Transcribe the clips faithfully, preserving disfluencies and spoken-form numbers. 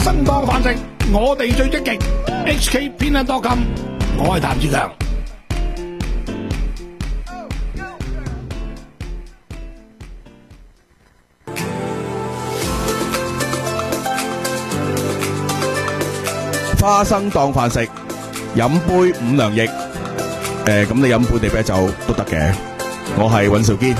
生當飯食，我哋最積極。H K Peanut dot com， 我係譚志強。 花生當飯食，飲杯五糧液。誒，咁你飲本地啤酒都得嘅。我係尹兆堅。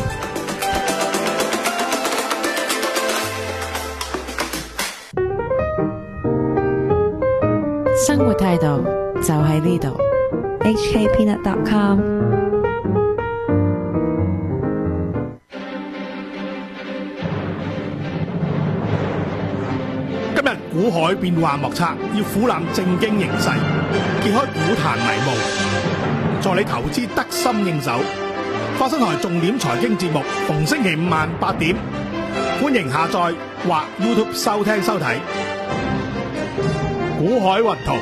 生活態度就喺呢度。 H K Peanut dot com。 今日股海變幻莫測，要俯瞰正經形勢，揭開股壇迷霧，助你投資得心應手。發生台重點財經節目，逢星期五晚八點，歡迎下載或 YouTube 收聽收睇。股海雲圖，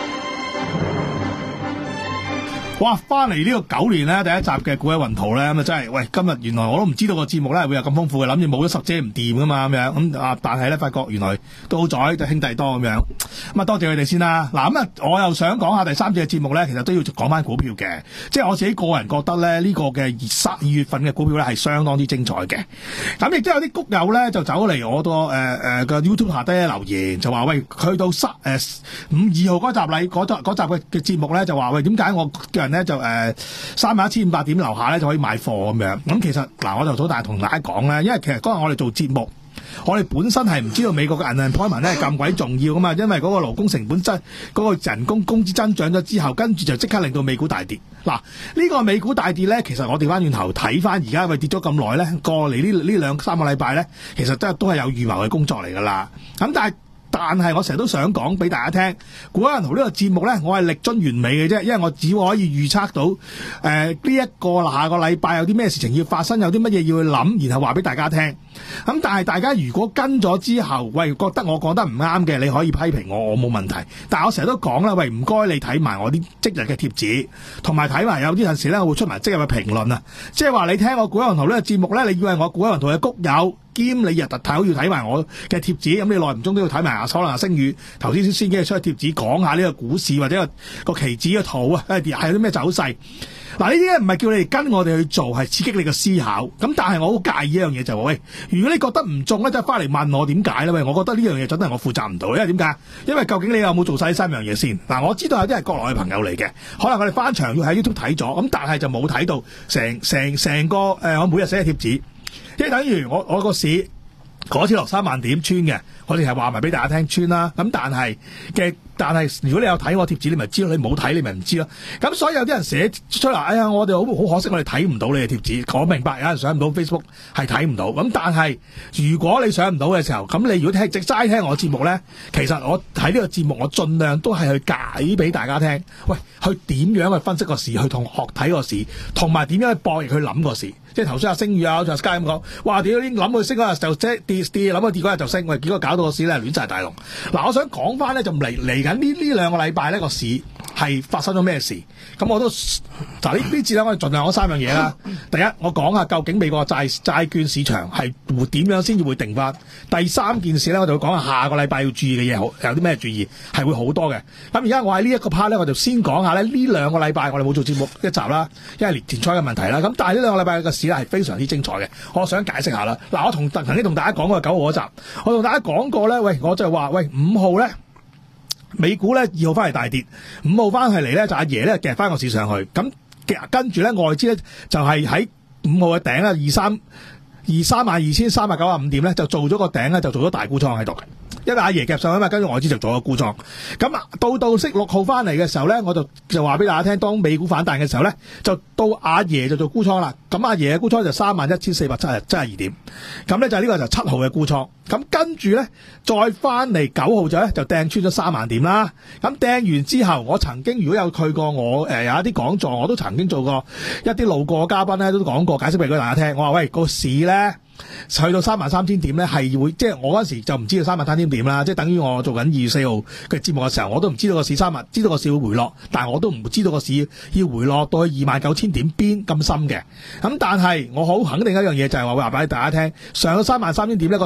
哇！翻嚟呢個九年咧，第一集嘅股海雲圖咧，咁啊真係，喂！今日原來我都唔知道個節目咧會有咁豐富嘅，諗住冇咗十姐唔掂噶嘛咁樣，咁啊但係咧發覺原來都好在就兄弟多咁樣，咁啊多謝佢哋先啦。嗱咁啊，我又想講下第三節嘅節目咧，其實都要講翻股票嘅，即係我自己個人覺得咧呢、這個嘅十二月份嘅股票咧係相當之精彩嘅。咁亦都有啲谷友咧就走嚟我個誒誒個 YouTube 下低留言，就話喂，去到三誒五二號嗰集禮嗰集嗰集嘅嘅節目咧就話喂，點解我嘅人咧就誒三萬一千五百點樓下咧就可以買貨咁樣。咁其實嗱，我就早大同大家講咧，因為其實嗰日我哋做節目，我哋本身係唔知道美國嘅 unemployment 咧係咁鬼重要噶嘛，因為嗰個勞工成本增嗰個人工工資增長咗之後，跟住就即刻令到美股大跌。嗱，呢個美股大跌咧，其實我調翻轉頭睇翻而家喂跌咗咁耐咧，過嚟呢呢兩三個禮拜咧，其實真係都係有預謀嘅工作嚟噶啦。咁但係但係我成日都想講俾大家聽，股海雲圖呢個節目咧，我係力臻完美嘅啫，因為我只可以預測到誒呢一個下個禮拜有啲咩事情要發生，有啲乜嘢要去諗，然後話俾大家聽。咁但係大家如果跟咗之後，喂覺得我講得唔啱嘅，你可以批評我，我冇問題。但係我成日都講啦，喂唔該你睇埋我啲即日嘅貼紙，同埋睇埋有啲陣時咧，我會出埋即日嘅評論啊，即係話你聽我股海雲圖呢個節目咧，你以為我股海雲圖嘅谷友兼你日日睇好要睇埋我嘅貼紙，咁你耐唔中都要睇埋阿可能阿星宇頭先先嘅出嘅貼紙，講下呢個股市或者個個期指嘅圖啊，係有啲咩走勢。嗱，呢啲咧唔係叫你哋跟我哋去做，係刺激你嘅思考。咁但係我好介意一樣嘢就係、是、話，喂，如果你覺得唔中咧，就翻嚟問我點解咧？喂，我覺得呢樣嘢真係我負責唔到，因為點解？因為究竟你有冇做晒呢三樣嘢先？嗱，我知道有啲係國內嘅朋友嚟嘅，可能我哋翻牆要喺 YouTube 睇咗，咁但係就冇睇到成成成個誒、呃，我每日寫嘅貼紙，即係等於我我個市嗰次落三萬點穿嘅，我哋係話埋俾大家聽穿啦。咁但係嘅。但係如果你有睇我貼紙，你咪知咯；你冇睇，你咪唔知咯。咁所以有啲人寫出嚟，哎呀，我哋好好可惜，我哋睇唔到你嘅貼紙。我明白有人上唔到 Facebook 係睇唔到。咁但係如果你上唔到嘅時候，咁你如果聽直齋聽我節目咧，其實我喺呢個節目，我盡量都係去解俾大家聽。喂，去點樣去分析個市，去同學睇個市，同埋點樣去博弈去諗個市。即係頭先阿星宇啊，就 Sky 咁講，哇！屌，諗佢升嗰日就即跌跌，諗佢跌嗰日就升，喂，結果搞到個市咧亂晒大龍。嗱，我想講翻咧就嚟嚟緊呢呢兩個禮拜呢個市係發生咗咩事？咁我都就呢呢次咧，我哋盡量講三樣嘢啦。第一，我講下究竟美國債債券市場係會點樣先至會定翻。第三件事咧，我就會講下下個禮拜要注意嘅嘢，好有啲咩注意係會好多嘅。咁而家我喺呢一個 part 咧，我就先講下咧呢兩個禮拜我哋冇做節目一集啦，因為年年初嘅問題啦。咁但係呢兩個禮拜嘅市咧係非常之精彩嘅，我想解釋下啦。嗱，我同曾經同大家講過九號嗰集，我同大家講過咧，喂，我就話喂五號咧。美股咧二號翻嚟大跌，五號翻去嚟咧就阿爺咧夾翻個市上去，咁跟住咧外資咧就係喺五號嘅頂啦，二三二三萬二千三百九十五點咧就做咗個頂咧，就做咗大沽倉喺度嘅。因為阿爺夾上去嘛，跟住外資就做咗沽倉。咁啊，到到息六號翻嚟嘅時候咧，我就就話俾大家聽，當美股反彈嘅時候咧，就到阿爺就做沽倉啦。咁阿爺嘅沽倉就三萬一千四百七十七十二點。咁咧就呢個就七號嘅沽倉。咁跟住咧再翻嚟九號就咧就掟穿咗三萬點啦。咁掟完之後，我曾經如果有去過我誒、呃、有一啲講座，我都曾經做過一啲路過嘅嘉賓咧，都講過解釋俾大家聽。我話喂，個市咧。去到三萬三千點咧，係會即係我嗰時就唔知道三萬三千點啦，即係等於我做緊二月四號嘅節目嘅時候，我都唔知道個市三萬，知道個市會回落，但係我都唔知道個市要回落到去二萬九千點邊咁深嘅。咁但係我好肯定一樣嘢就係話會話俾大家聽，上到三萬三千點呢個市係要調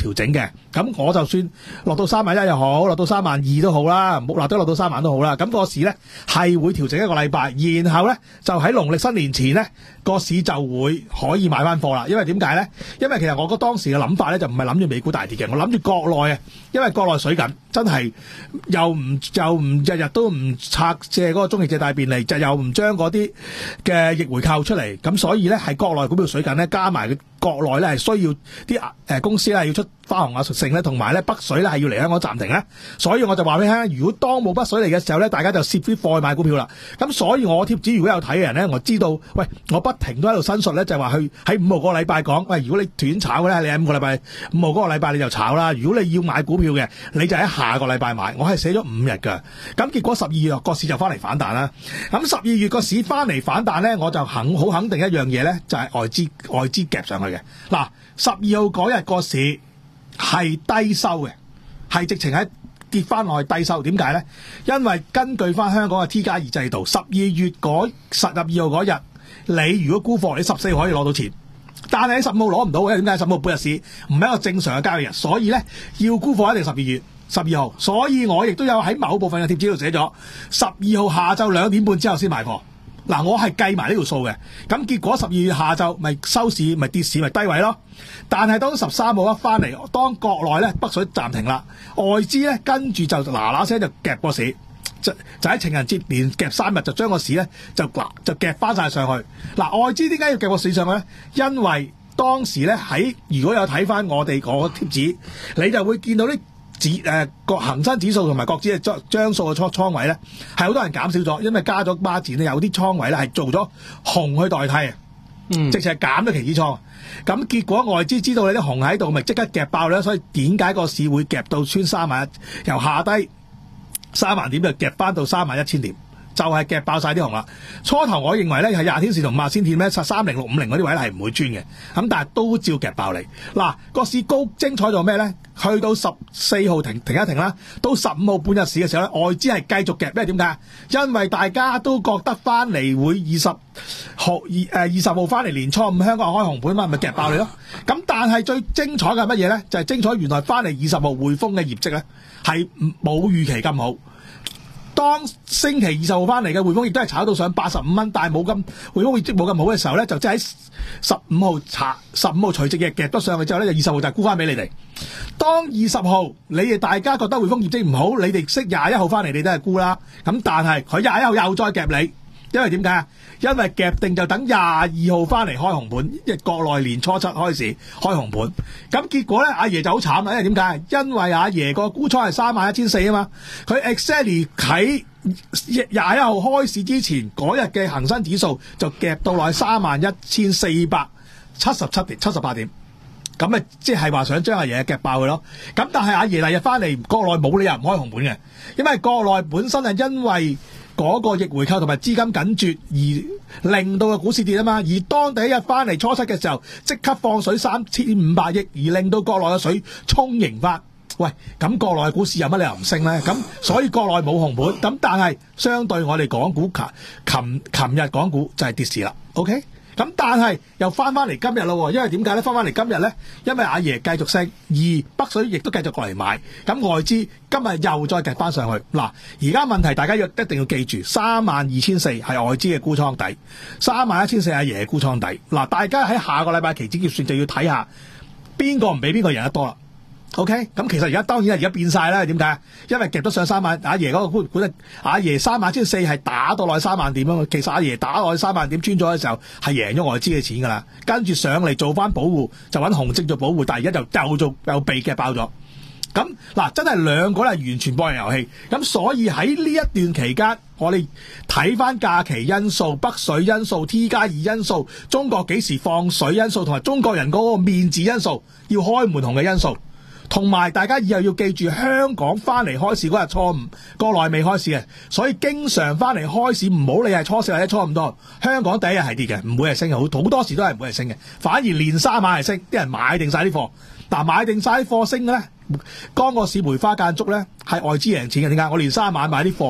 調整嘅。咁我就算落到三萬一又好，落到三萬二都好啦，冇落得落到三萬都好啦。咁個市咧係會調整一個禮拜，然後咧就喺農曆新年前咧個市就會可以買翻貨啦。因為點解咧？因為其實我個當時嘅諗法咧就唔係諗住美股大跌嘅，我諗住國內啊，因為國內水緊，真係又唔又唔日日都唔拆借嗰個中期借貸便利，就又唔將嗰啲嘅逆回購出嚟，咁所以咧係國內股票水緊咧，加埋國內咧係需要啲誒、呃、公司咧要出花紅啊屬性咧，同埋咧北水咧係要嚟香港暫停咧，所以我就話俾你聽，如果當冇北水嚟嘅時候咧，大家就攝啲貨去買股票啦。咁所以我貼紙如果有睇嘅人咧，我知道，喂，我不停都喺度申述咧，就係話去喺五號嗰個禮拜講，喂，如果你短炒嘅咧，你喺五個禮拜五號嗰個禮拜你就炒啦。如果你要買股票嘅，你就喺下個禮拜買。我係寫咗五日㗎，咁結果十二月個市就翻嚟反彈啦。咁十二月個市翻嚟反彈咧，我就肯好肯定一樣嘢咧，就係、是、外資外資夾上去嘅。嗱，十二號嗰日個市係低收嘅，係直情喺跌翻落去低收。點解咧？因為根據翻香港嘅 T 加二制度，十二月嗰十二號嗰日，你如果沽貨，你十四號可以攞到錢，但係喺十五號攞唔到嘅。點解？十五號半日市唔係一個正常嘅交易日，所以咧要沽貨一定十二月十二號。所以我亦都有喺某部分嘅貼紙度寫咗，十二號下晝兩點半之後先賣貨。嗱，我係計埋呢條數嘅，咁結果十二月下晝咪收市咪跌市咪低位咯。但係當十三號一翻嚟，當國內咧北水暫停啦，外資咧跟住就嗱嗱聲就夾個市，就就喺情人節連夾三日就將個市咧就嗱就夾翻晒上去。嗱，外資點解要夾個市上去咧？因為當時咧喺如果有睇翻我哋嗰個貼紙，你就會見到啲指誒個恆生指數同埋國指嘅張張數嘅倉倉位咧，係好多人減少咗，因為加咗孖展咧，有啲倉位咧係做咗紅去代替啊，嗯，直情係減咗期指倉。咁結果外資知道你啲紅喺度，咪即刻夾爆咧，所以點解個市會夾到穿三萬一，由下低三萬點就夾翻到三萬一千點？就係夾爆晒啲紅啦。初頭我認為咧係廿天線同五十天線咧，三零六五零嗰啲位咧係唔會穿嘅，咁但係都照夾爆你。嗱，個市高精彩到咩咧？去到十四號停停一停啦，到十五號半日市嘅時候咧，外資係繼續夾，咩點解？因為大家都覺得翻嚟會二十號二誒二十號翻嚟年初五香港開紅盤嘛，咪夾爆你咯。咁但係最精彩嘅係乜嘢咧？就係、是、精彩原來翻嚟二十號匯豐嘅業績咧係冇預期咁好。當星期二十號翻嚟嘅匯豐亦都係炒到上八十五蚊，但係冇咁匯豐業績冇咁好嘅時候咧，就即係喺十五號查十五號除夕嘅夾得上去之後咧，就二十號就沽翻俾你哋。當二十號你哋大家覺得匯豐業績唔好，你哋識廿一號翻嚟，你都係沽啦。咁但係佢廿一號又再夾你，因為點解啊？因為夾定就等廿二號翻嚟開紅盤，即係國內年初七開始開紅盤。咁結果咧，阿爺就好慘啦，因為點解？因為阿爺個沽倉係三萬一千四啊嘛，佢 exactly 喺廿一號開市之前嗰日嘅恒生指數就夾到落去三萬一千四百七十七點、七十八點。咁咪即係話想將阿爺夾爆佢咯。咁但係阿爺第日翻嚟，國內冇理由唔開紅盤嘅，因為國內本身係因為嗰個逆回購同埋資金緊絀而令到個股市跌啊嘛，而當第一日翻嚟初七嘅時候，即刻放水三千五百億，而令到國內嘅水充盈翻。喂，咁國內嘅股市有乜理由唔升咧？咁所以國內冇紅盤，咁但係相對我哋港股，琴琴日港股就係跌市啦。OK。咁但係又翻翻嚟今日咯，因為點解咧？翻翻嚟今日咧，因為阿爺繼續升，而北水亦都繼續過嚟買，咁外資今日又再夾翻上去。嗱，而家問題大家要一定要記住，三萬二千四係外資嘅沽倉底，三萬一千四阿爺嘅沽倉底。嗱，大家喺下個禮拜期指結算就要睇下邊個唔俾邊個贏得多啦。OK，咁其實而家當然係而家變晒啦，點解？因為夾得上三萬，阿爺嗰個管管阿爺三萬千四係打到落去三萬點啊嘛。其實阿爺打落去三萬點穿咗嘅時候係贏咗外資嘅錢噶啦，跟住上嚟做翻保護，就揾紅證做保護，但係而家就又做又被夾爆咗。咁嗱，真係兩個係完全博弈遊戲。咁所以喺呢一段期間，我哋睇翻假期因素、北水因素、T 加二因素、中國幾時放水因素，同埋中國人嗰個面子因素，要開門紅嘅因素。同埋大家以後要記住，香港翻嚟開市嗰日初五，國內未開市嘅，所以經常翻嚟開市唔好理係初四或者初五多，香港第一日係跌嘅，唔會係升嘅，好好多時都係唔會係升嘅，反而連三晚係升，啲人買定晒啲貨，但買定晒啲貨升嘅咧，當個市梅花間竹咧，係外資贏錢嘅。點解？我連三晚買啲貨，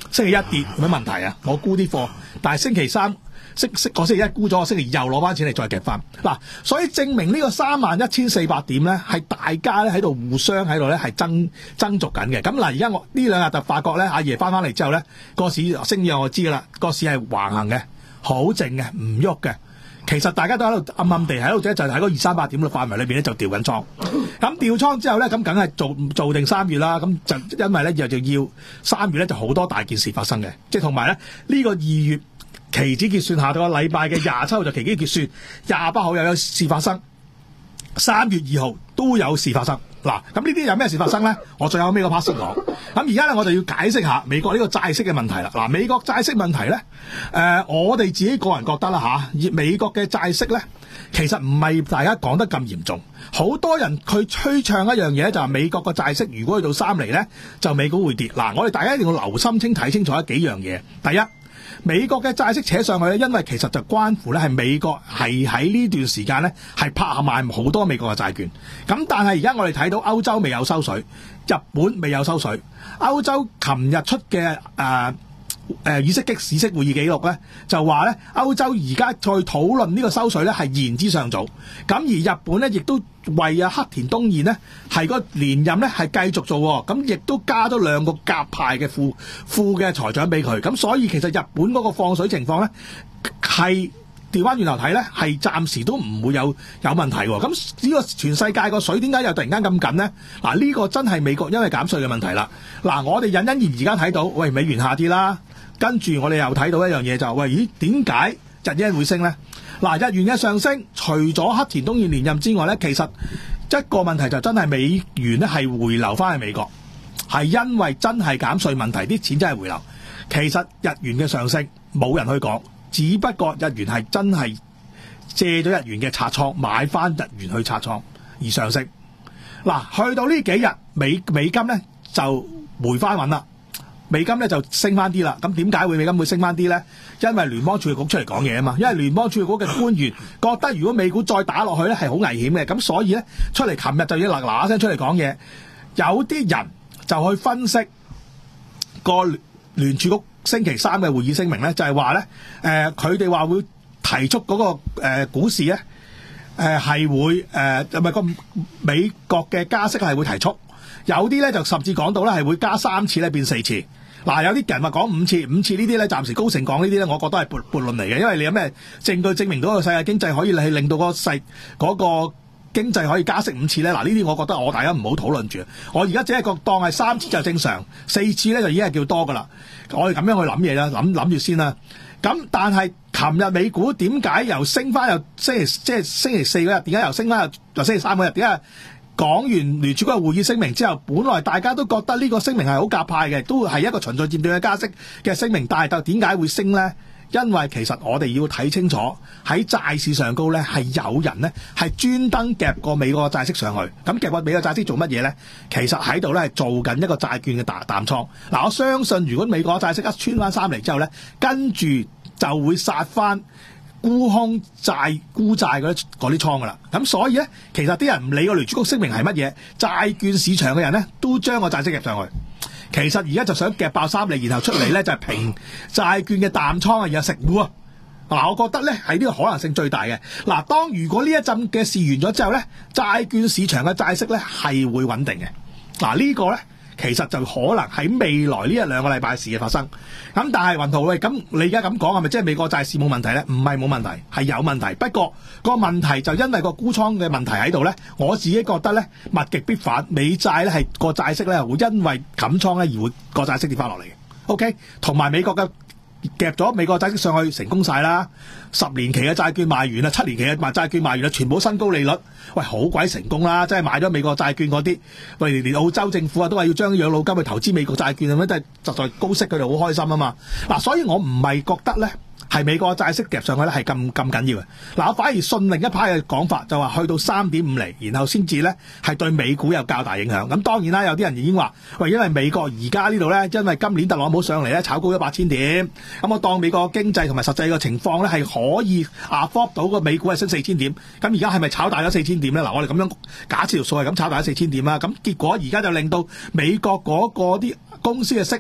星期一跌有咩問題啊？我沽啲貨，但係星期三星星我星期一沽咗，我星期二又攞翻錢嚟再夾翻。嗱，所以證明呢個三萬一千四百點咧，係大家咧喺度互相喺度咧係爭爭逐緊嘅。咁嗱，而家我呢兩日就發覺咧，阿爺翻翻嚟之後咧，個市升咗我知噶啦，個市係橫行嘅，好靜嘅，唔喐嘅。其實大家都喺度暗暗地喺度啫，就喺嗰二三百點嘅範圍裏邊咧就調緊倉。咁調倉之後咧，咁梗係做做定三月啦。咁就因為咧又就要三月咧就好多大件事發生嘅，即係同埋咧呢個二月期指結算下個禮拜嘅廿七號就期指結算，廿八號又有事發生，三月二號都有事發生。嗱，咁呢啲有咩事發生咧？我最後尾個 part 先講。咁而家咧我就要解釋下美國呢個債息嘅問題啦。嗱，美國債息問題咧，誒、呃，我哋自己個人覺得啦嚇，美國嘅債息咧，其實唔係大家講得咁嚴重。好多人佢吹唱一樣嘢就係美國個債息如果去到三厘咧，就美股會跌。嗱，我哋大家一定要留心清睇清楚一幾樣嘢。第一，美國嘅債息扯上去咧，因為其實就關乎咧係美國係喺呢段時間咧係拍賣好多美國嘅債券。咁但係而家我哋睇到歐洲未有收水，日本未有收水，歐洲琴日出嘅誒誒議息機議息會議記錄咧，就話咧歐洲而家再討論呢個收水咧係言之尚早。咁而日本咧亦都為啊黑田東彥呢係個連任咧係繼續做，咁亦都加咗兩個鴿派嘅副副嘅財長俾佢。咁所以其實日本嗰個放水情況咧係調翻轉頭睇咧係暫時都唔會有有問題。咁呢個全世界個水點解又突然間咁緊呢？嗱、啊、呢、呢個真係美國因為減稅嘅問題啦。嗱、啊、我哋隱隱然而家睇到，喂美元下跌啦。跟住我哋又睇到一樣嘢就係、喂，咦點解日元會升呢？嗱，日元嘅上升，除咗黑田東彥連任之外咧，其實一個問題就真係美元咧係回流翻去美國，係因為真係減稅問題，啲錢真係回流。其實日元嘅上升冇人去講，只不過日元係真係借咗日元嘅拆倉買翻日元去拆倉而上升。嗱，去到呢幾日美美金咧就回翻穩啦。美金咧就升翻啲啦，咁點解會美金會升翻啲咧？因為聯邦儲備局出嚟講嘢啊嘛，因為聯邦儲備局嘅官員覺得如果美股再打落去咧係好危險嘅，咁所以咧出嚟琴日就要嗱嗱聲出嚟講嘢。有啲人就去分析個聯聯儲局星期三嘅會議聲明咧，就係話咧誒佢哋話會提出嗰、那個誒、呃、股市咧誒係會誒唔係個美國嘅加息係會提速。有啲咧就甚至講到咧係會加三次咧變四次。嗱，有啲人話講五次，五次呢啲咧暫時高盛講呢啲咧，我覺得係撥撥論嚟嘅，因為你有咩證據證明到個世界經濟可以係令到個世嗰個經濟可以加息五次咧？嗱，呢啲我覺得我大家唔好討論住。我而家只係個當係三次就正常，四次咧就已經係叫多噶啦。我哋咁樣去諗嘢啦，諗諗住先啦。咁但係琴日美股點解由升翻又星期即係星期四嗰日，點解又升翻又星期三嗰日？點解？講完聯儲局嘅會議聲明之後，本來大家都覺得呢個聲明係好鴿派嘅，都係一個循序漸進嘅加息嘅聲明，但係就點解會升呢？因為其實我哋要睇清楚喺債市上高呢係有人呢係專登夾過美國債息上去，咁夾過美國債息做乜嘢呢？其實喺度呢係做緊一個債券嘅淡淡倉。嗱，我相信如果美國債息一穿翻三厘之後呢，跟住就會殺翻沽空債沽債嗰啲嗰啲倉噶啦，咁所以咧，其實啲人唔理個聯儲局聲明係乜嘢，債券市場嘅人咧都將個債息夾上去。其實而家就想夾爆三厘，然後出嚟咧就係平債券嘅淡倉啊，然後食糊啊。嗱，我覺得咧係呢個可能性最大嘅。嗱，當如果呢一陣嘅事完咗之後咧，債券市場嘅債息咧係會穩定嘅。嗱，呢個咧。其實就可能喺未來呢一兩個禮拜事嘅發生，咁但係雲圖喂，咁你而家咁講係咪即係美國債市冇問題咧？唔係冇問題，係有問題。不過個問題就因為個沽倉嘅問題喺度咧，我自己覺得咧物極必反，美債咧係個債息咧會因為冚倉咧而會個債息跌翻落嚟嘅。OK，同埋美國嘅。夾咗美國債息上去成功晒啦，十年期嘅債券賣完啦，七年期嘅賣債券賣完啦，全部新高利率，喂好鬼成功啦！即係買咗美國債券嗰啲，喂連澳洲政府啊都話要將養老金去投資美國債券咁樣，真係實在高息，佢哋好開心啊嘛！嗱，所以我唔係覺得咧。係美國債息夾上去咧，係咁咁緊要嘅。嗱，我反而信另一派嘅講法，就話去到三點五厘，然後先至咧係對美股有較大影響。咁當然啦，有啲人已經話，喂，因為美國而家呢度咧，因為今年特朗普上嚟咧，炒高咗八千點，咁我當美國經濟同埋實際嘅情況咧係可以 afford 到個美股係升四千點。咁而家係咪炒大咗四千點咧？嗱，我哋咁樣假設條數係咁炒大咗四千點啦。咁結果而家就令到美國嗰個啲公司嘅息率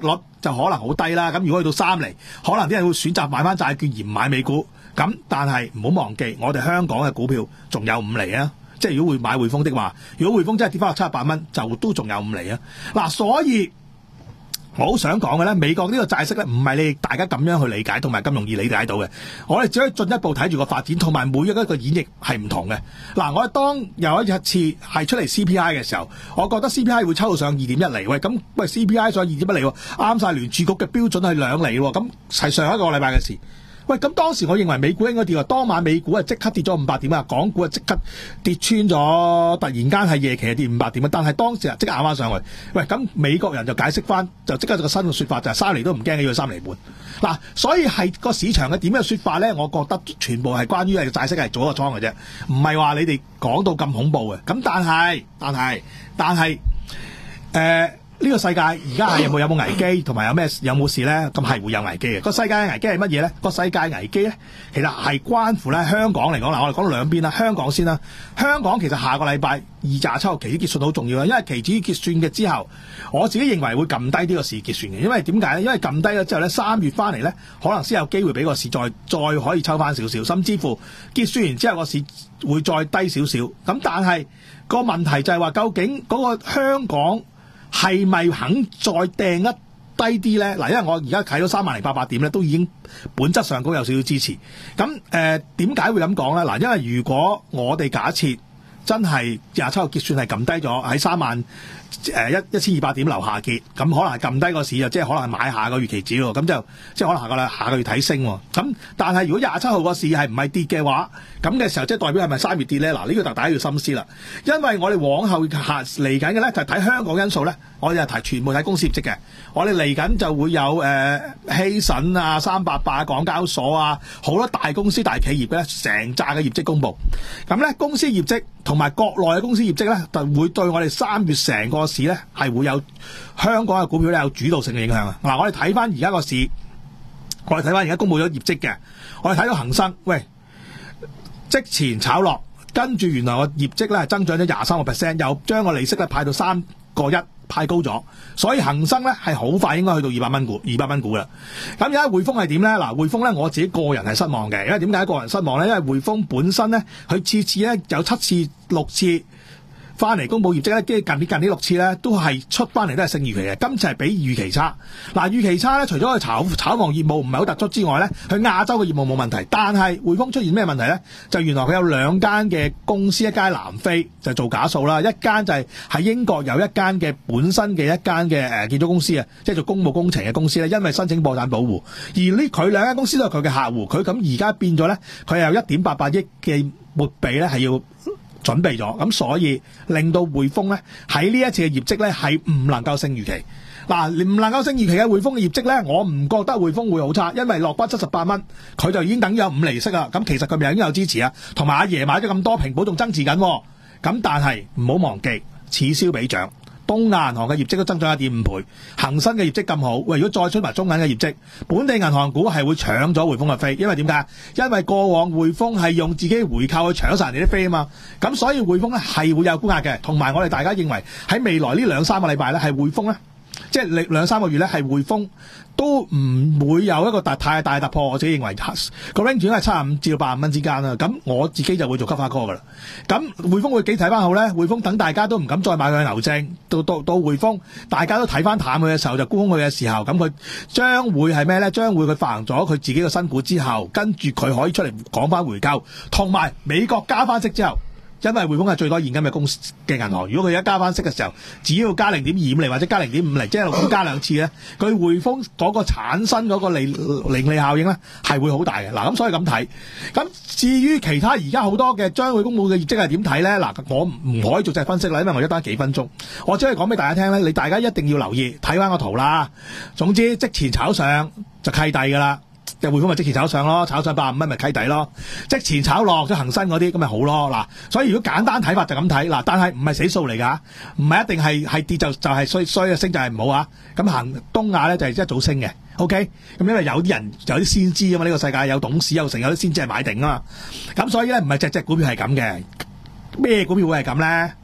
就可能好低啦。咁如果去到三厘，可能啲人會選擇買翻債券而唔買美股。咁但係唔好忘記，我哋香港嘅股票仲有五厘啊！即係如果會買匯豐的話，如果匯豐真係跌翻落七十八蚊，就都仲有五厘啊！嗱，所以我好想講嘅咧，美國呢個債息咧，唔係你大家咁樣去理解，同埋咁容易理解到嘅。我哋只可以進一步睇住個發展，同埋每一個演繹係唔同嘅。嗱，我哋當有一次係出嚟 C P I 嘅時候，我覺得 C P I 會抽到上二點一厘。喂，咁喂 C P I 上二點一厘喎，啱晒聯儲局嘅標準係兩厘喎，咁係上一個禮拜嘅事。喂，咁當時我認為美股應該跌喎，當晚美股係即刻跌咗五百點啊，港股係即刻跌穿咗，突然間係夜期係跌五百點啊，但係當時啊即刻咬翻上去。喂，咁美國人就解釋翻，就即刻有個新嘅說法，就係、是、三厘都唔驚嘅，要三厘半。嗱，所以係個市場嘅點樣說法咧？我覺得全部係關於係債息係做一個倉嘅啫，唔係話你哋講到咁恐怖嘅。咁但係，但係，但係，誒。呃呢個世界而家係有冇有冇危機，同埋有咩有冇事咧？咁係會有危機嘅。個世界嘅危機係乜嘢咧？個世界危機咧，其實係關乎咧香港嚟講啦。我哋講到兩邊啦，香港先啦。香港其實下個禮拜二廿七號期指結算好重要啦，因為期指結算嘅之後，我自己認為會撳低呢個市結算嘅。因為點解咧？因為撳低咗之後咧，三月翻嚟咧，可能先有機會俾個市再再可以抽翻少少，甚至乎結算完之後個市會再低少少。咁但係個問題就係話，究竟嗰個香港係咪肯再掟一低啲咧？嗱，因為我而家睇到三萬零八百點咧，都已經本質上高有少少支持。咁誒點解會咁講咧？嗱，因為如果我哋假設真係廿七號結算係撳低咗喺三萬誒一一千二百點樓下結，咁可能係撳低個市就即係可能係買下個月期指喎，咁就即係可能下個啦下個月睇升喎。咁但係如果廿七號個市係唔係跌嘅話，咁嘅時候即係代表係咪三月跌咧？嗱，呢個就大家要深思啦。因為我哋往後下嚟緊嘅咧就係睇香港因素咧，我哋係睇全部睇公司業績嘅。我哋嚟緊就會有誒希慎啊、三八八、港交所啊，好多大公司大企業咧，成扎嘅業績公佈。咁咧公司業績同埋國內嘅公司業績咧，就會對我哋三月成個市咧係會有香港嘅股票咧有主導性嘅影響啊！嗱，我哋睇翻而家個市，我哋睇翻而家公佈咗業績嘅，我哋睇到恒生，喂，即前炒落，跟住原來個業績咧係增長咗廿三個 percent， 又將個利息咧派到三個一，派高咗，所以恒生咧係好快應該去到二百蚊股，二百蚊股啦。咁而家匯豐係點咧？嗱，匯豐咧我自己個人係失望嘅，因為點解個人失望咧？因為匯豐本身咧，佢次次咧有七次、六次翻嚟公佈業績咧，跟住近呢近呢六次咧都係出翻嚟都係勝預期嘅，今次係比預期差。嗱，預期差咧，除咗佢炒炒房業務唔係好突出之外咧，佢亞洲嘅業務冇問題，但係匯豐出現咩問題咧？就原來佢有兩間嘅公司，一間南非就做假數啦，一間就係喺英國有一間嘅本身嘅一間嘅誒建築公司啊，即係做公務工程嘅公司咧，因為申請破產保護，而呢佢兩間公司都係佢嘅客戶，佢咁而家變咗咧，佢有一點八八億嘅撥備咧係要準備咗，咁所以令到匯豐咧喺呢一次嘅業績咧係唔能夠勝預期。嗱，唔能夠勝預期嘅匯豐嘅業績咧，我唔覺得匯豐會好差，因為落翻七十八蚊，佢就已經等於有五厘息啦。咁其實佢咪已經有支持啊，同埋阿爺買咗咁多平保仲增持緊。咁但係唔好忘記，此消彼長。東亞銀行嘅業績都增長一點五倍，恒生嘅業績咁好，喂！如果再出埋中銀嘅業績，本地銀行股係會搶咗匯豐嘅飛，因為點解？因為過往匯豐係用自己回購去搶晒人哋啲飛啊嘛，咁所以匯豐咧係會有沽壓嘅，同埋我哋大家認為喺未來呢兩三個禮拜咧係匯豐咧，即係兩三個月咧係匯豐都唔會有一個大太大突破，我自己認為個 range 應該係七十五至到八十蚊之間啦。咁我自己就會做 cover call 噶啦。咁匯豐會幾睇翻好咧？匯豐等大家都唔敢再買佢嘅牛證，到到到匯豐大家都睇翻淡佢嘅時候，就沽空佢嘅時候，咁佢將會係咩咧？將會佢發行咗佢自己嘅新股之後，跟住佢可以出嚟講翻回購，同埋美國加翻息之後。因為匯豐係最多現金嘅公司嘅銀行，如果佢而家加翻息嘅時候，只要加零點二五厘或者加零點五厘，即係六點加兩次咧，佢匯豐嗰個產生嗰個利盈利效應咧係會好大嘅。嗱，咁所以咁睇。咁至於其他而家好多嘅將會公佈嘅業績係點睇咧？嗱，我唔可以逐隻分析啦，因為我一單幾分鐘，我只係講俾大家聽咧，你大家一定要留意睇翻個圖啦。總之即前炒上就契弟噶啦。就匯豐咪即時炒上咯，炒上八十五蚊咪契底咯，即前炒落咗恒生嗰啲咁咪好咯。嗱，所以如果簡單睇法就咁睇嗱，但係唔係死數嚟㗎，唔係一定係係跌就就係衰衰嘅升就係唔好啊。咁行東亞咧就係一早升嘅 ，OK。咁因為有啲人有啲先知啊嘛，呢個世界有董事有成有啲先知係買定啊嘛。咁所以咧唔係隻隻股票係咁嘅，咩股票會係咁咧？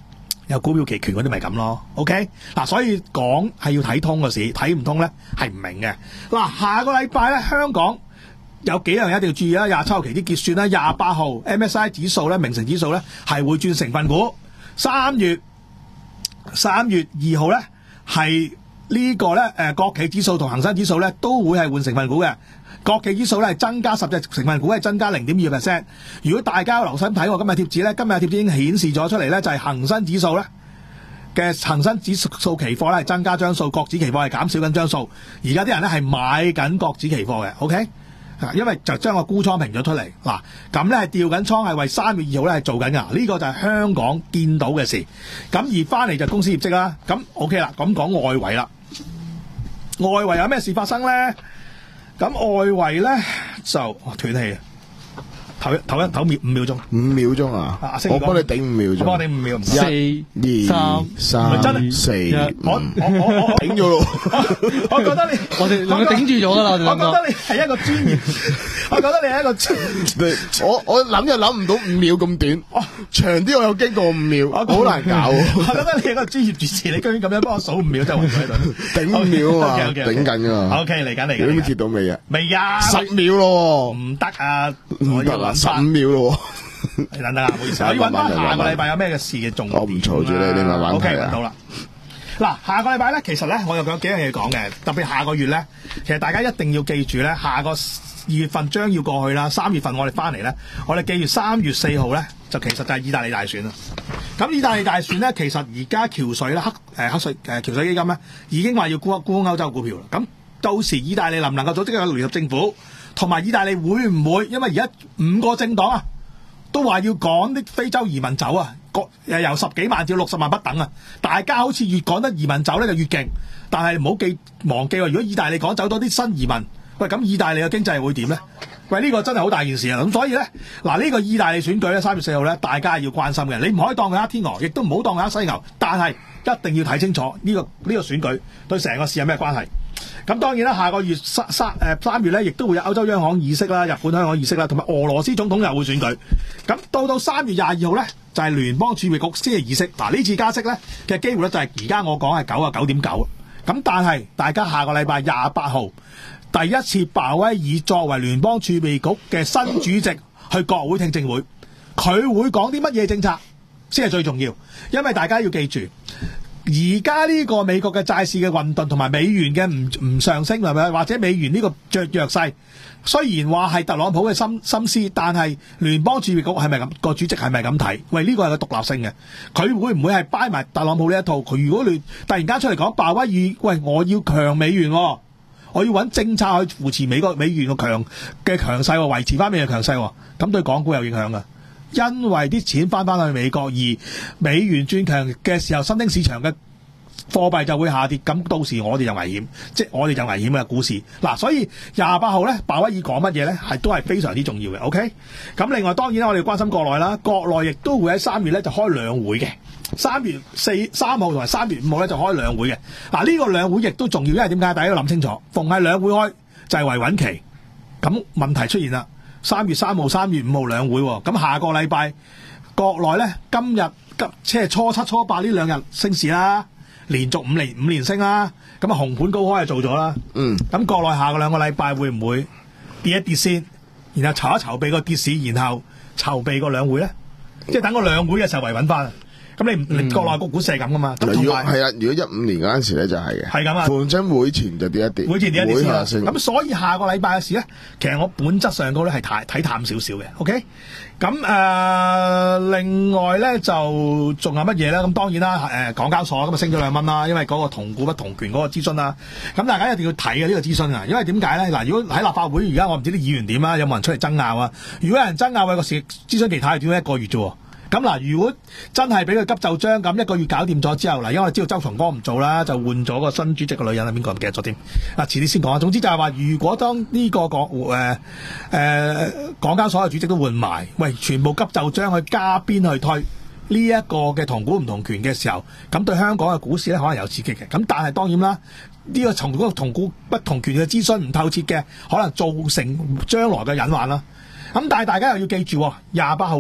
有股票期權嗰啲咪咁咯。OK 嗱，所以講係要睇通個市，睇唔通咧係唔明嘅。嗱，下個禮拜咧香港有幾樣嘢一定要注意啦。廿七號期啲結算啦，廿八號 M S I 指數咧，明晟指數咧係會轉成分股。三月三月二號咧係呢個咧誒國企指數同恒生指數咧都會係換成分股嘅。國企指數咧係增加十隻成分股，係增加零點二 percent。如果大家有留心睇我今日貼紙咧，今日貼紙已經顯示咗出嚟咧，就係恒生指數咧嘅恒生指數期貨咧係增加張數，國指期貨係減少緊張數。而家啲人咧係買緊國指期貨嘅 ，OK？ 因為就將個沽倉平咗出嚟，嗱咁咧係調緊倉，係為三月二號咧係做緊噶，呢、這個就係香港見到嘅事。咁而翻嚟就公司業績啦，咁 OK 啦，咁講外圍啦，外圍有咩事發生咧？咁外圍咧就哦斷氣啊！唞一唞一唞秒五秒鐘， 五秒鐘啊！ 啊我幫你頂五秒鐘， 我幫你五秒， 四二三三四， 我我我我頂咗咯！ 我覺得你我哋兩個頂住咗噶啦，我哋兩個。 我覺得你係一個專業，我覺得你係一個專業。 我我諗就諗唔到五秒咁短，長啲我有經過五秒，好難搞。 我覺得你係一個專業主持，你居然咁樣幫我數五秒，真係暈喺度。 頂五秒啊嘛，頂緊噶。 OK，嚟緊嚟緊。 你都貼到未啊？ 未啊！ 十秒咯， 唔得啊！ 唔得啦，十五秒咯。 你等等啊，唔好意思，我要揾翻下個禮拜有咩嘅事嘅重點。 我唔嘈住你，你慢慢 OK， 睇啊。 揾到啦。嗱，下個禮拜咧，其實咧，我又有幾樣嘢講嘅，特別下個月咧，其實大家一定要記住咧，下個二月份將要過去啦，三月份我哋翻嚟咧，我哋記住三月四號咧，就其實就係意大利大選啦。咁意大利大選咧，其實而家橋水咧黑誒黑水誒橋水基金咧，已經話要沽沽歐洲股票啦。咁到時意大利能唔能夠組織一個聯合政府，同埋意大利會唔會因為而家五個政黨啊，都話要趕啲非洲移民走啊，個誒由十幾萬至六十萬不等啊，大家好似越趕得移民走咧就越勁，但係唔好記忘記喎，如果意大利趕走多啲新移民，喂咁意大利嘅經濟會點咧？喂呢、呢個真係好大件事啊！咁所以咧，嗱呢、呢個意大利選舉咧，三月四號咧，大家要關心嘅，你唔可以當佢黑天鵝，亦都唔好當佢黑犀牛，但係一定要睇清楚呢、呢個呢、呢個選舉對成個市有咩關係。咁當然啦，下個月三三誒三月咧，亦都會有歐洲央行議息啦、日本香港議息啦，同埋俄羅斯總統又會選舉。咁到到三月廿二號咧，就係、是、聯邦儲備局先係議息。嗱呢次加息咧嘅機會咧就係而家我講係九啊九點九。咁但係大家下個禮拜廿八號第一次鮑威爾作為聯邦儲備局嘅新主席去國會聽證會，佢會講啲乜嘢政策先係最重要，因為大家要記住。而家呢個美國嘅債市嘅混沌同埋美元嘅唔唔上升係咪？或者美元呢個弱弱勢，雖然話係特朗普嘅心心思，但係聯邦儲備局係咪咁個主席係咪咁睇？喂，呢個係個獨立性嘅，佢會唔會係掰埋特朗普呢一套？佢如果你突然間出嚟講鮑威爾，喂，我要強美元、哦，我要揾政策去扶持美國美元嘅強嘅強勢、哦，維持翻美元強勢、哦，咁對港股有影響㗎。因為啲錢翻翻去美國，而美元轉強嘅時候，新興市場嘅貨幣就會下跌，咁到時我哋就危險，即係我哋就危險嘅股市。嗱，所以廿八號咧，鮑威爾講乜嘢咧，係都係非常之重要嘅。OK，咁另外當然我哋關心國內啦，國內亦都會喺三月咧就開兩會嘅，三月四三號同埋三月五號咧就開兩會嘅。嗱，呢個兩會亦都重要，因為點解？大家要諗清楚，逢係兩會開就係維穩期，咁問題出現啦。三月三號、三月五號兩會，咁下個禮拜國內咧今日今即係初七、初八呢兩日升市啦，連續五年五連升啦，咁啊紅盤高開就做咗啦。 嗯，咁國內下個兩個禮拜會唔會跌一跌先，然後籌一籌備個跌市，然後籌備個兩會咧，即係等個兩會嘅時候維穩翻。咁你唔、嗯、國內個股市係咁噶嘛？咁如果係啊，如果一五年嗰陣時咧就係嘅， 係咁啊。逢親會前就跌一跌， 會前跌一跌下先。咁所以下個禮拜嘅事咧，其實我本質上高咧係睇睇淡少少嘅。OK，咁誒、呃、另外咧就仲有乜嘢咧？咁當然啦，誒、呃、港交所咁啊升咗兩蚊啦，因為嗰個同股不同權嗰個諮詢啦。咁大家一定要睇嘅呢個諮詢啊，因為點解咧？嗱，如果喺立法會而家我唔知啲議員點啊，有冇人出嚟爭拗啊？如果有人爭拗，喂個事諮詢期太短，一個月啫。咁嗱，如果真係俾佢急就章咁一個月搞掂咗之後，嗱，因為我知道周松崗唔做啦，就換咗個新主席嘅女人係邊個唔記得咗添。嗱，遲啲先講啊。總之就係話，如果當呢個港誒誒港交所嘅主席都換埋，喂，全部急就章去加邊去推呢一個嘅同股唔同權嘅時候，咁對香港嘅股市咧可能有刺激嘅。咁但係當然啦，呢、這個從嗰個同股不同權嘅諮詢唔透徹嘅，可能造成將來嘅隱患啦。咁但係大家又要記住，廿八號咧。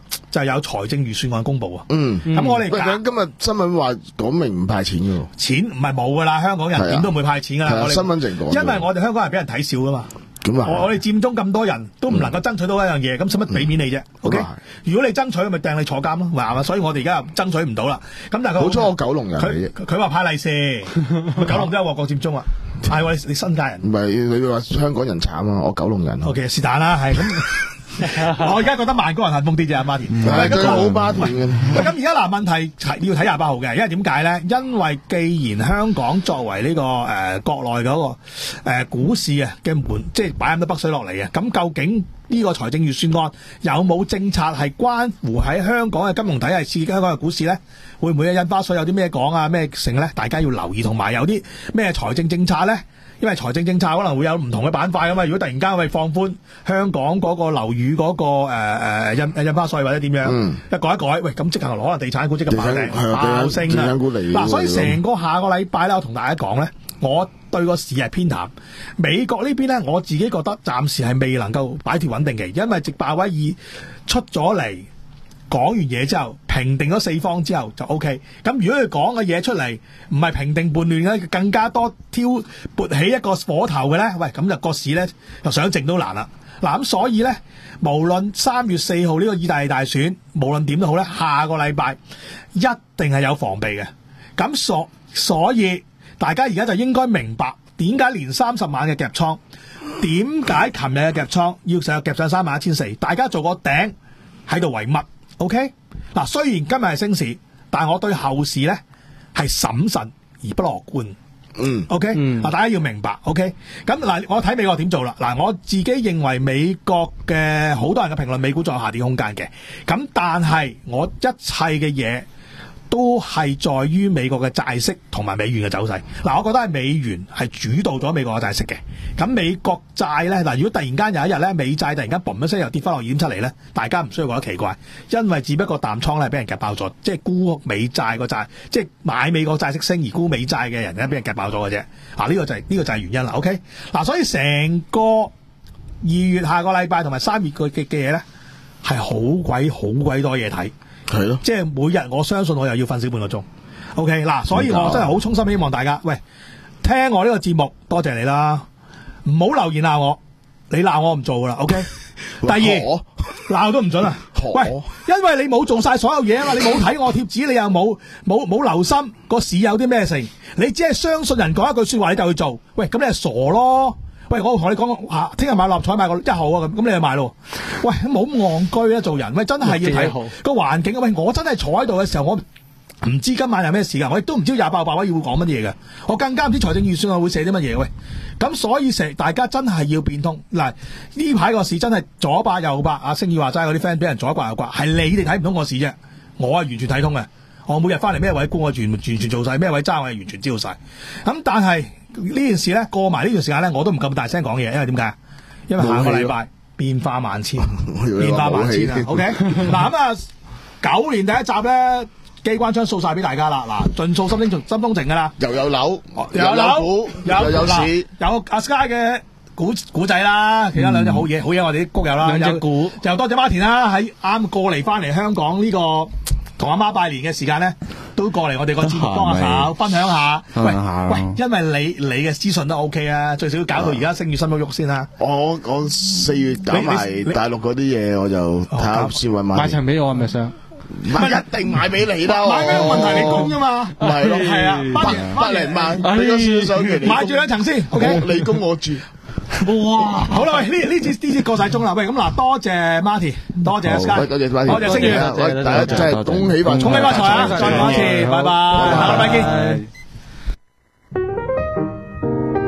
就有財政預算案公佈啊。 嗯， 咁我哋喂， 揀今日新聞話講明唔派錢嘅喎， 錢唔係冇噶啦，香港人點都唔會派錢噶啦。 係啊， 我哋新聞淨講， 因為我哋香港人俾人睇笑噶嘛。 咁啊， 我我哋佔中咁多人都唔能夠爭取到一樣嘢，咁使乜俾面你啫？O K，如果你爭取，咪掟你坐監咯，係嘛？所以我哋而家又爭取唔到啦。咁但係佢好彩我九龍人嚟佢嘅， 佢話派利是，九龍都有旺角佔中啊。係喎，你你新界人唔係你話香港人慘啊，我九龍人。 ，O K 是但啦，係咁。我而家覺得萬高人幸福啲啫，阿 Martin。 係最好巴田嘅。 喂，咁而家嗱問題係要睇廿八號嘅，因為點解咧？因為既然香港作為呢、這個誒、呃、國內嗰、那個誒、呃、股市啊嘅門，即係擺咁多北水落嚟啊，咁究竟呢個財政預算案有冇政策係關乎喺香港嘅金融體系刺激香港嘅股市咧？會唔會印花稅有啲咩講啊？咩成咧？大家要留意，同埋有啲咩財政政策咧？因為財政政策可能會有唔同嘅板塊㗎嘛，如果突然間喂放寬香港嗰個樓宇嗰、那個誒誒、呃、印印花稅或者點樣， 嗯、 一改一改，喂咁即刻可能地產股即刻爆地頂產爆升地啊！ 產股嚟嗱，所以喎成個下個禮拜咧，我同大家講咧，我對個市係偏淡。美國呢邊咧，我自己覺得暫時係未能夠擺脫穩定期，因為直鮑威爾出咗嚟。講完嘢之後，平定咗四方之後就 O K。咁如果佢講嘅嘢出嚟唔係平定叛亂咧，更加多挑撥起一個火頭嘅咧，喂咁就個市咧就想靜都難啦。嗱咁所以咧，無論三月四號呢個意大利大選，無論點都好咧，下個禮拜一定係有防備嘅。咁所所以大家而家就應該明白點解連三十萬嘅夾倉，點解琴日嘅夾倉要成日夾上三萬一千四，大家做個頂喺度為乜？O K， 嗱，雖然今日係升市，但係我對後市咧係審慎而不樂觀。 嗯 ，O K，嗱，大家要明白。O K，咁嗱，我睇美國點做啦。嗱，我自己認為美國嘅好多人嘅評論，美股仲有下跌空間嘅。咁但係我一切嘅嘢都係在於美國嘅債息同埋美元嘅走勢。嗱，我覺得係美元係主導咗美國嘅債息嘅。咁美國債咧，嗱，如果突然間有一日咧，美債突然間嘣一聲又跌翻落二點七嚟咧，大家唔需要覺得奇怪，因為只不過淡倉咧俾人夾爆咗，即係沽美債個債，即係買美國債息升而沽美債嘅人咧俾人夾爆咗嘅啫。啊，呢個就係呢個就係原因啦。OK，嗱，所以成個二月下個禮拜同埋三月嘅嘅嘢咧，係好鬼好鬼多嘢睇。 係咯， 即係每日我相信我又要瞓少半個鐘。OK，嗱，所以我真係好衷心希望大家，喂，聽我呢個節目，多謝你啦，唔好留言鬧我，你鬧我唔做噶啦。OK，第二鬧都唔准啊。喂，因為你冇做晒所有嘢啊嘛，你冇睇我貼紙，你又冇冇冇留心個市有啲咩成，你只係相信人講一句說話你就去做，喂，咁你係傻咯。喂，我同你講吓，聽日買六合彩買個一號啊，咁咁你就買咯。喂，冇咁戇居啊，做人喂真係要睇個環境啊。喂，我真係坐喺度嘅時候，我唔知今晚有咩事噶，我亦都唔知廿八號白威要講乜嘢嘅，我更加唔知財政預算案會寫啲乜嘢。喂，咁所以成大家真係要變通嗱，呢排個市真係左八右八，阿星宇話齋嗰啲 friend 俾人左刮右刮，係你哋睇唔通個市啫，我係完全睇通嘅。我每日翻嚟咩位沽我完完全做晒，咩位揸我係完全知道晒。咁但係呢件事咧過埋呢段時間咧，我都唔咁大聲講嘢，因為點解？因為下個禮拜變化萬千，變化萬千啊。OK，嗱咁啊，九年第一集咧，機關槍掃晒俾大家啦。嗱，盡數心中心中情噶啦， 又有樓， 又有樓， 股， 又又有市， 有阿 Sky 嘅股股仔啦，其他兩隻好嘢，好嘢我哋啲谷友啦， 兩隻股， 又多謝馬田啦，喺啱過嚟翻嚟香港呢個同阿媽拜年嘅時間咧，都過嚟我哋個節目幫下手，分享下。喂喂，因為你你嘅資訊都 OK 啊，最少搞到而家升月新喐喐先啦。 我我四月搞埋大陸嗰啲嘢，我就睇下先揾買。 買層俾我係咪想？ 唔係一定買俾你啦， 買咩問題？你供啫嘛。 係咯， 係啊， 百百零萬，俾咗少少嘅， 買住兩層先。OK， 你供我住。 哇！好啦，喂，呢呢節呢節過晒鐘啦，喂，咁嗱，多謝 Marty，多謝 Sky， 多謝 Marty， 多謝星宇， 喂，大家真係恭喜發財， 恭喜發財啊！再講一次，拜拜，下禮拜見。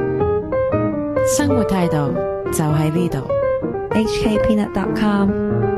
生活態度就喺呢度。 H K Peanut dot com